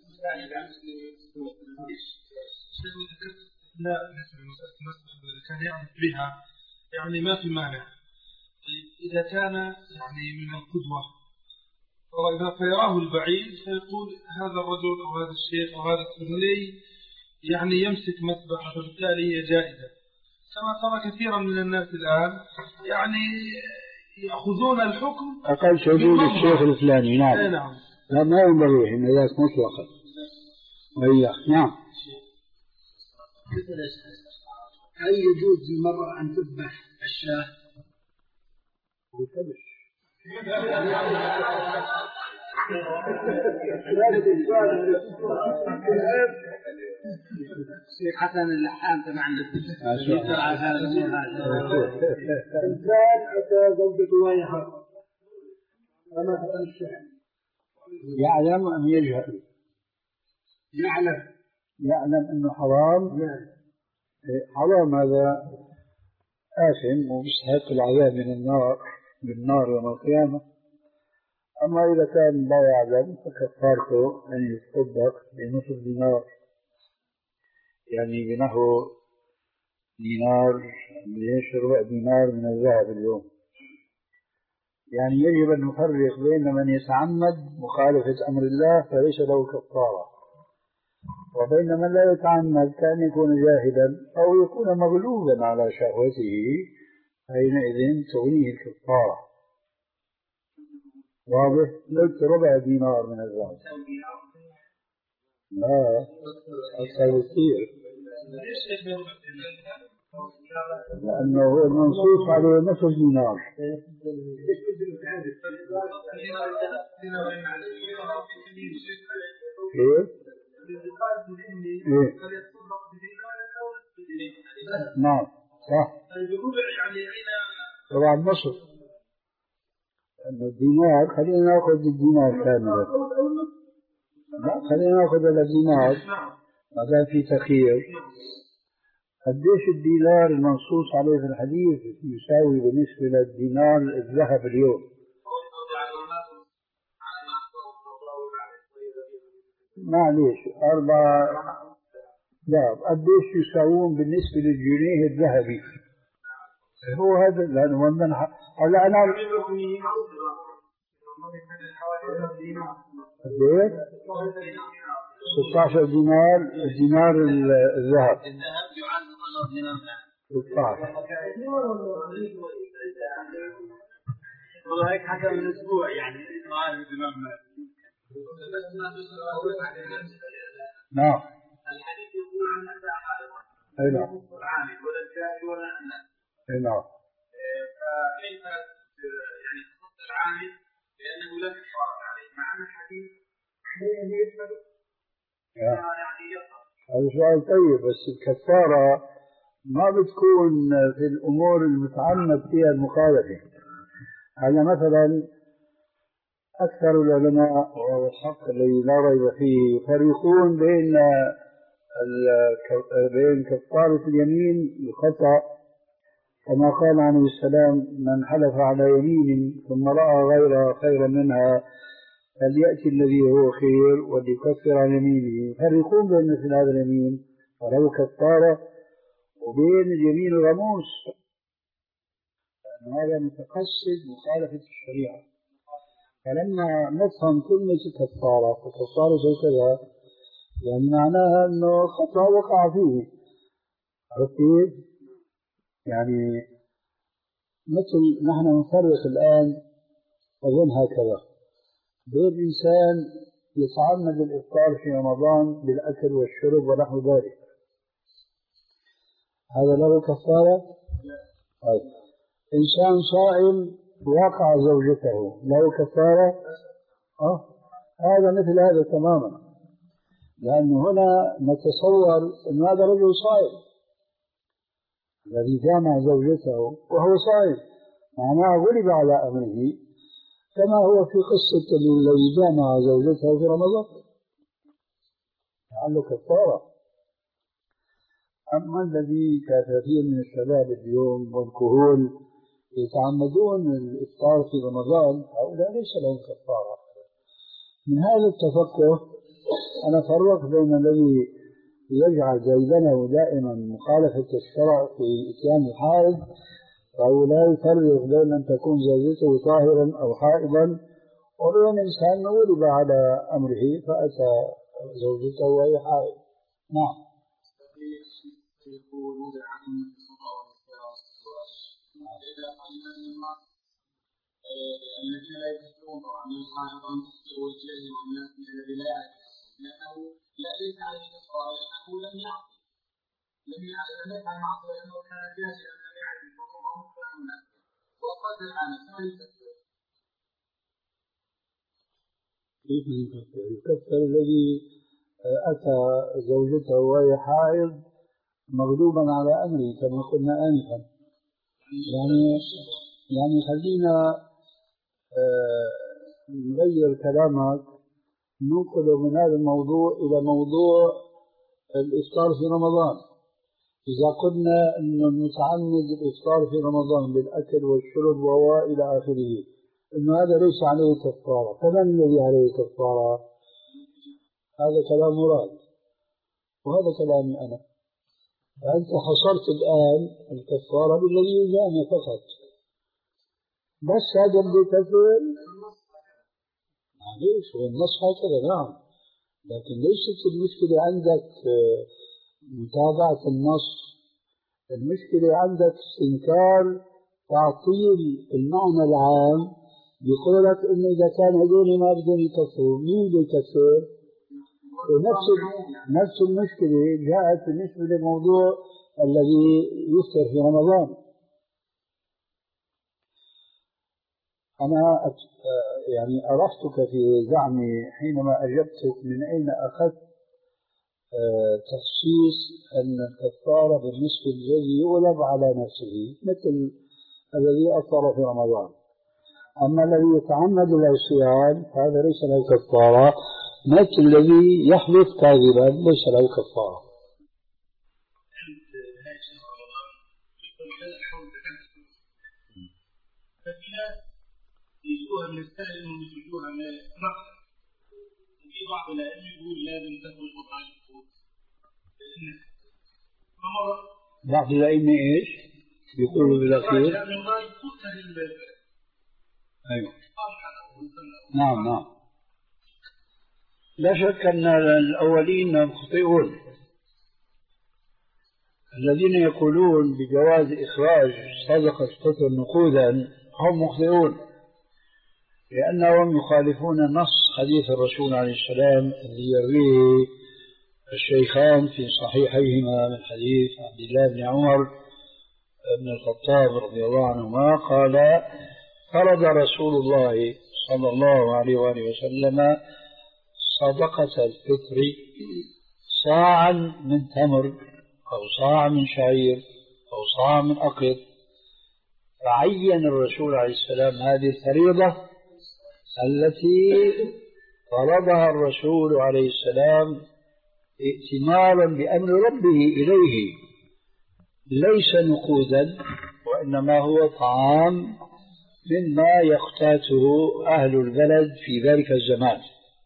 لا كان يعرف بها يعني ما في مانع. طيب إذا كان يعني من القدوة وإذا فيراه البعيد فيقول هذا الرجل أو هذا الشيخ أو هذا السنلي يعني يمسك مسبح، فبالتالي هي جائزة، كما ترى كثيرا من الناس الآن يعني يأخذون الحكم أقل شهود الشيخ الفلاني. نعم. نعم. لا ما ينبغي إن ذاك مطلقا. وهي نعم. هل يجوز للمرأة أن تذبح الشاة؟ وتبش. شيخ حسن اللحام تبعنا يقدر على هذا الأمور هذا. إنسان أتى زوجته وهي حرام فما تقل الشاة، يعلم أم يجهل؟ يعلم يعلم أنه حرام. حرام هذا آثم ويستحق العذاب من النار بالنار يوم القيامة. أما إذا كان لا يعلم فكفارته أن يتصدق بنصف دينار، يعني بنحو دينار ليش ربع دينار من الذهب اليوم. يعني يجب أن نفرق بين من يتعمد مخالفة أمر الله فليس له كفارة، وبين من لا يتعمد كأن يكون جاهلا أو يكون مغلوبا على شهوته، حينئذ تغنيه الكفارة. واضح؟ قلت ربع دينار من الذهب. لا أكثر بكثير، لأنه هو المنصوص عليه نصف دينار. كيف؟ إيه؟ نعم صح. طبعا نصف الدينار. خلينا نأخذ الدينار كاملا. لا خلينا نأخذ الدينار ما دام في تخيير. قديش الدينار المنصوص عليه في الحديث يساوي بالنسبة للدينار الذهب اليوم؟ معليش أربعة. لا، قديش يساوون بالنسبة للجنيه الذهبي؟ هو هذا لأنه من هلا أنا قديش؟ ستة عشر دينار الدينار الذهب. الذهب يعد قدر دينار ستة عشر. والله هيك حتى من أسبوع يعني ما أعرف دينار. نعم. الحديث يقول عن أحد أي نعم. العامل ولا الكافي ولا الناس. أي نعم. فكيف يعني تخص العامل لأنه لا كفارة عليه مع أن الحديث يشمل يعني يقع. هذا سؤال طيب، بس الكفارة ما بتكون في الأمور المتعمد فيها المخالفة. هذا مثلا أكثر العلماء والحق الذي لا ريب فيه يفرقون بين بين كفارة اليمين الخطأ، كما قال عليه السلام: من حلف على يمين ثم رأى غير خير منها فليأتي الذي هو خير وليكفر عن يمينه. يفرقون بين مثل هذا اليمين وله كفارة وبين اليمين الغموس، لأن هذا متقصد مخالفة الشريعة. فلما نفهم كلمة كفارة فكفارة زي كذا يعني معناها أنه خطأ وقع فيه. عرفت؟ يعني مثل نحن نفرق الآن أظن هكذا بين إنسان يتعمد الإفطار في رمضان بالأكل والشرب ونحو ذلك، هذا له كفارة؟ طيب. إنسان صائم وقع زوجته له كفارة؟ أه؟ هذا مثل هذا تماما، لأنه هنا نتصور أن هذا رجل صائم الذي جامع زوجته وهو صائم، معناه غلب على أمره، كما هو في قصة الذي جامع زوجته في رمضان لعله كفارة. أما الذي كثير من الشباب اليوم والكهول يتعمدون الإفطار في رمضان هؤلاء ليس لهم كفارة. من هذا التفقه أنا فرق بين الذي يجعل زيدنه دائما مخالفة الشرع في إتيان الحائض، فهو لا يفرق بين أن تكون زوجته طاهرا أو حائضا وبين إنسان ولد على أمره فأتى زوجته وهي حائض. نعم. الذين لا يفسرون طبعا الحائض والجاهل والناس الذي لا يعرف لأنه لا ليس عليه كفارة لأنه لم يعصي لم يفعل معصية لأنه كان جاهلا لم يعرف حكمه فهمنا وقد الآن ما يكفر. كيف يكفر؟ يكفر الذي أتى زوجته وهي حائض مغلوبا على أمره كما قلنا آنفا. يعني يعني خلينا آه نغير كلامك، ننقل من هذا الموضوع إلى موضوع الإفطار في رمضان. إذا قلنا أن المتعمد الإفطار في رمضان بالأكل والشرب وهو إلى آخره أنه هذا ليس عليه كفارة، فمن الذي عليه كفارة؟ هذا كلام مراد وهذا كلامي أنا. فأنت حصرت الآن الكفارة بالذي يجامع فقط، بس هذا اللي كفر. معليش هو النص هكذا نعم، لكن ليست المشكلة عندك متابعة النص، المشكلة عندك استنكار تعطيل المعنى العام بقولك إنه إذا كان هذول ما بدهم يكفروا مين بده يكفر؟ ونفس نفس المشكلة جاءت بالنسبة للموضوع الذي يفطر في رمضان. أنا يعني عرفتك في زعمي حينما أجبتك من أين أخذت تخصيص أن الكفارة بالنسبة للذي يغلب على نفسه مثل الذي أفطر في رمضان، أما الذي يتعمد العصيان هذا ليس له كفارة، مثل الذي يحلف كاذبا ليس له كفارة. هذه كذا الحول بكذا فلوس. ففي ناس يجوها من السهل انهم يجوها من نقد. وفي بعض الائمه يقول لازم تخرج قطعه الفلوس. بعض الائمه ايش؟ يقولوا بالاخير من غير تؤثر البلد. ايوه نعم نعم. لا شك ان الاولين مخطئون. الذين يقولون بجواز إخراج صدقة الفطر نقودا هم مخطئون، لأنهم يخالفون نص حديث الرسول عليه السلام الذي يرويه الشيخان في صحيحيهما من حديث عبد الله بن عمر بن الخطاب رضي الله عنهما قال: فرض رسول الله صلى الله عليه وآله وسلم صدقة الفطر صاعا من تمر أو صاع من شعير أو صاع من أقط، فعين الرسول عليه السلام هذه الفريضة التي فرضها الرسول عليه السلام ائتمارا بأمر ربه إليه، ليس نقودا وإنما هو طعام مما يقتاته أهل البلد في ذلك الزمان.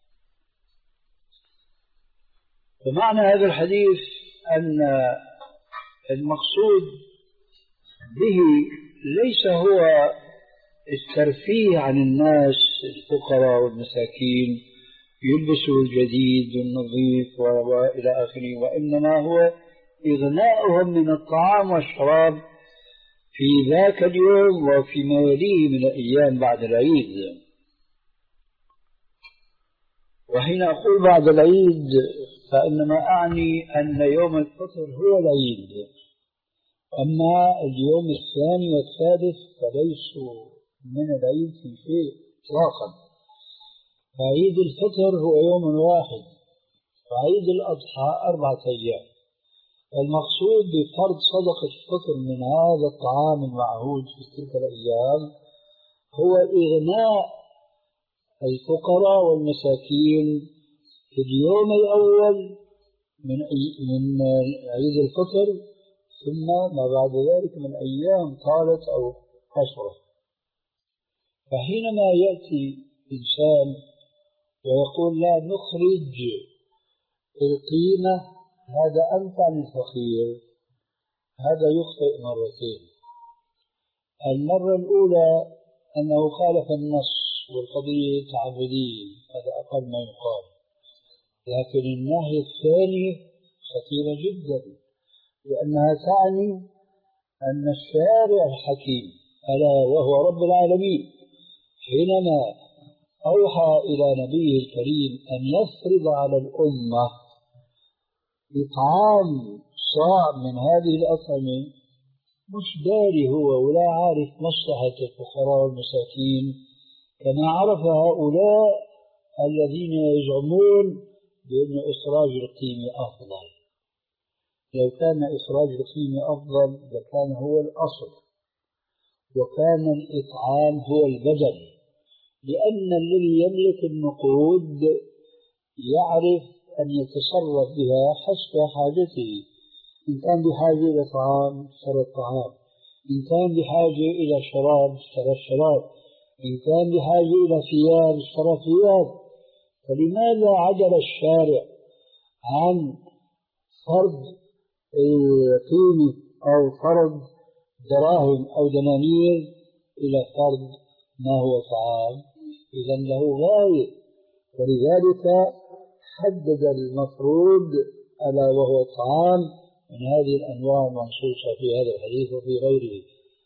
ومعنى هذا الحديث أن المقصود به ليس هو الترفيه عن الناس الفقراء والمساكين يلبسوا الجديد والنظيف وإلى آخره، وإنما هو إغناؤهم من الطعام والشراب في ذاك اليوم وفيما يليه من الأيام بعد العيد. وحين أقول بعد العيد فإنما أعني أن يوم الفطر هو العيد، أما اليوم الثاني والثالث فليسوا من العيد في شيء إطلاقا. فعيد الفطر هو يوم واحد، وعيد الأضحى أربعة أيام. المقصود بفرض صدقة الفطر من هذا الطعام المعهود في تلك الأيام هو إغناء الفقراء والمساكين في اليوم الأول من من عيد الفطر، ثم ما بعد ذلك من أيام طالت أو قصرت. فحينما يأتي إنسان ويقول لا نخرج القيمة هذا أنفع للفقير، هذا يخطئ مرتين. المرة الأولى أنه خالف النص والقضية تعبدية، هذا أقل ما يقال. لكن الناحية الثانية خطيرة جدا، لأنها تعني أن الشارع الحكيم ألا وهو رب العالمين حينما أوحى إلى نبيه الكريم أن يفرض على الأمة إطعام صاع من هذه الأطعمة، مش داري هو ولا عارف مصلحة الفقراء والمساكين كما عرف هؤلاء الذين يزعمون بأن إخراج القيمة أفضل. لو كان إخراج القيمة أفضل لكان هو الأصل، وكان الإطعام هو البدل، لأن الذي يملك النقود يعرف أن يتصرف بها حسب حاجته. إن كان بحاجة إلى طعام اشترى الطعام، إن كان بحاجة إلى شراب اشترى الشراب، إن كان بحاجة إلى ثياب اشترى ثياب. فلماذا عجل الشارع عن فرض قيمة أو فرض دراهم أو دنانير إلى فرض ما هو طعام؟ إذن له غاية، ولذلك حدد المفروض ألا وهو الطعام من هذه الأنواع المنصوصة في هذا الحديث وفي غيره.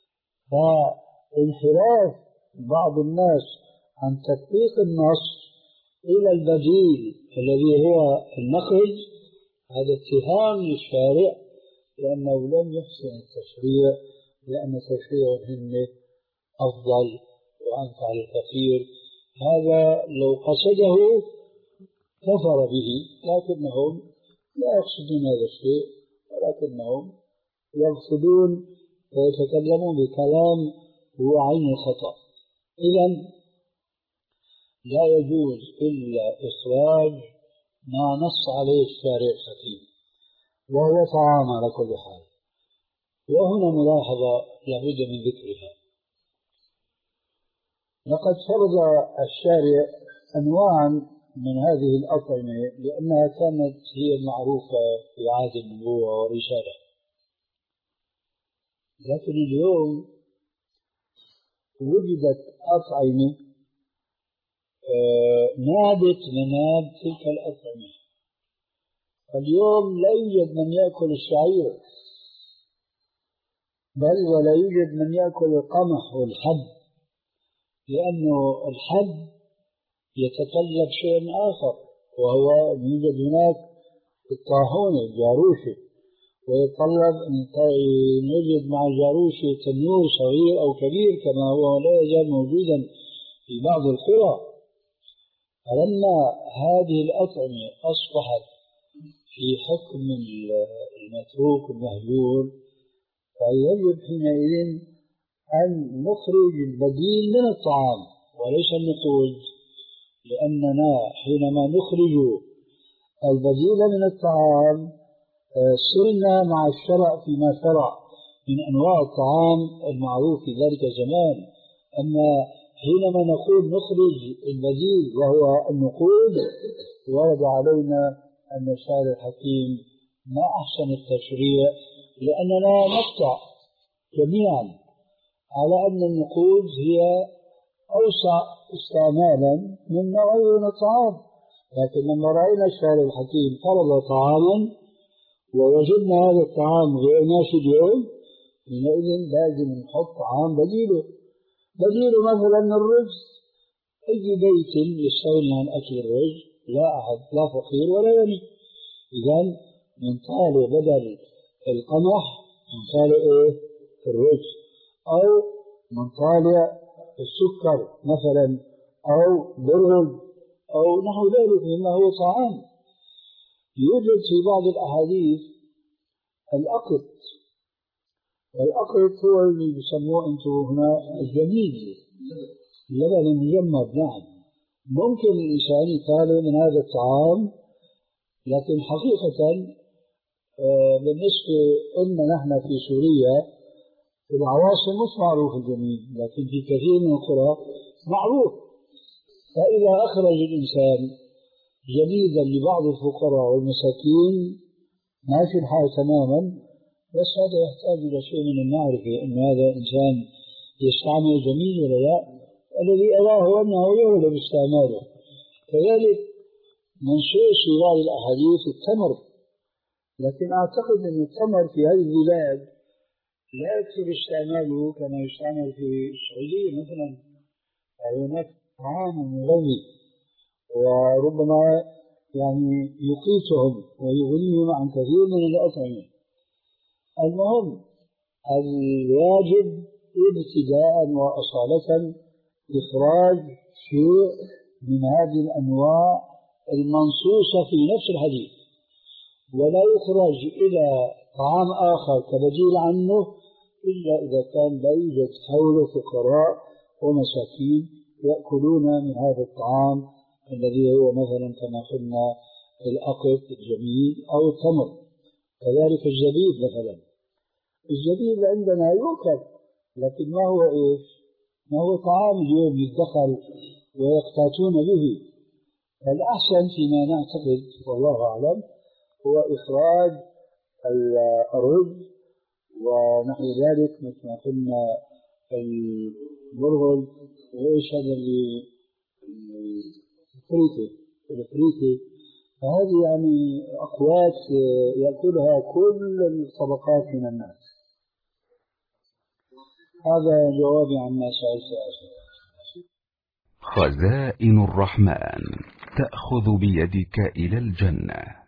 فانحراف بعض الناس عن تطبيق النص إلى البديل الذي هو النخج، هذا اتهام للشارع لأنه لم يحسن التشريع، لأن تشريعهن أفضل وأنفع للفقير. هذا لو قصده كفر به، لكنهم لا يقصدون هذا الشيء، ولكنهم يقصدون ويتكلمون بكلام هو عين الخطأ. إذن لا يجوز إلا إخراج ما نص عليه الشارع الحكيم، وهو طعام على كل حال. وهنا ملاحظة لابد من ذكرها. لقد فرض الشارع أنواعا من هذه الأطعمة لأنها كانت هي المعروفة في عهد النبوة والرسالة، لكن اليوم وجدت أطعمة نابت مناب تلك الأطعمة. اليوم لا يوجد من يأكل الشعير، بل ولا يوجد من يأكل القمح والحب، لأنه الحب يتطلب شيء آخر، وهو يوجد هناك الطاحونة الجاروشة، ويتطلب أن نجد مع الجاروشة تنور صغير أو كبير كما هو لا يزال موجودا في بعض القرى. فلما هذه الأطعمة أصبحت في حكم المتروك المهجور، فيجب حينئذ أن نخرج البديل من الطعام وليس النقود، لأننا حينما نخرج البديل من الطعام صرنا مع الشرع فيما شرع من أنواع الطعام المعروف في ذلك الزمان. أما حينما نقول نخرج البديل وهو النقود، ورد علينا أن الشارع الحكيم ما أحسن التشريع، لأننا نقطع جميعا على أن النقود هي أوسع استعمالا من نوعين الطعام. لكن لما رأينا الشارع الحكيم فرض طعاما ووجدنا هذا الطعام غير ناشد اليوم، حينئذ لازم نحط طعام بديله. بديله مثلا الرز، أي بيت يستغني عن أكل الرز؟ لا أحد، لا فقير ولا غني. إذن ننطالع بدل القمح ننطالع إيه؟ الرز، أو ننطالع السكر مثلا، أو برغل، أو نحو ذلك مما هو طعام. يوجد في بعض الأحاديث الأقط، والأقط هو اللي بيسموه أنتم هنا الجميد، اللبن المجمد. نعم، ممكن الإنسان يطالع من هذا الطعام، لكن حقيقة بالنسبة لنا نحن في سوريا في العواصم مش معروف الجميد، لكن في كثير من القرى معروف. فإذا أخرج الإنسان جميدا لبعض الفقراء والمساكين ماشي الحال تماما، بس هذا يحتاج إلى شيء من المعرفة أن هذا إنسان يستعمل جميل ولا لا. الذي أراه أنه يغلب استعماله. كذلك منصوص في بعض الأحاديث التمر، لكن أعتقد أن التمر في هذه البلاد لا يكثر استعماله كما يستعمل في السعودية مثلا. هناك طعام مغذي وربما يعني يقيتهم ويغنيهم عن كثير من الأطعمة. المهم الواجب ابتداء وأصالة إخراج شيء من هذه الأنواع المنصوصة في نفس الحديث، ولا يخرج إلى طعام آخر كبديل عنه إلا إذا كان لا يوجد حوله فقراء ومساكين يأكلون من هذا الطعام الذي هو مثلا كما قلنا الأقط الجميل أو التمر. كذلك الزبيب مثلا، الزبيب عندنا يؤكل، لكن ما هو إيش؟ ما هو طعام اليوم يدخل ويقتاتون به. فالأحسن فيما نعتقد والله أعلم هو إخراج الرز ونحو ذلك مثل ما قلنا البرغل وإيش هذا اللي الفريكة الفريكة. فهذه يعني أقوات يأكلها كل الطبقات من الناس. هذا جوابي عما سألت أخي. خزائن الرحمن تأخذ بيدك إلى الجنة.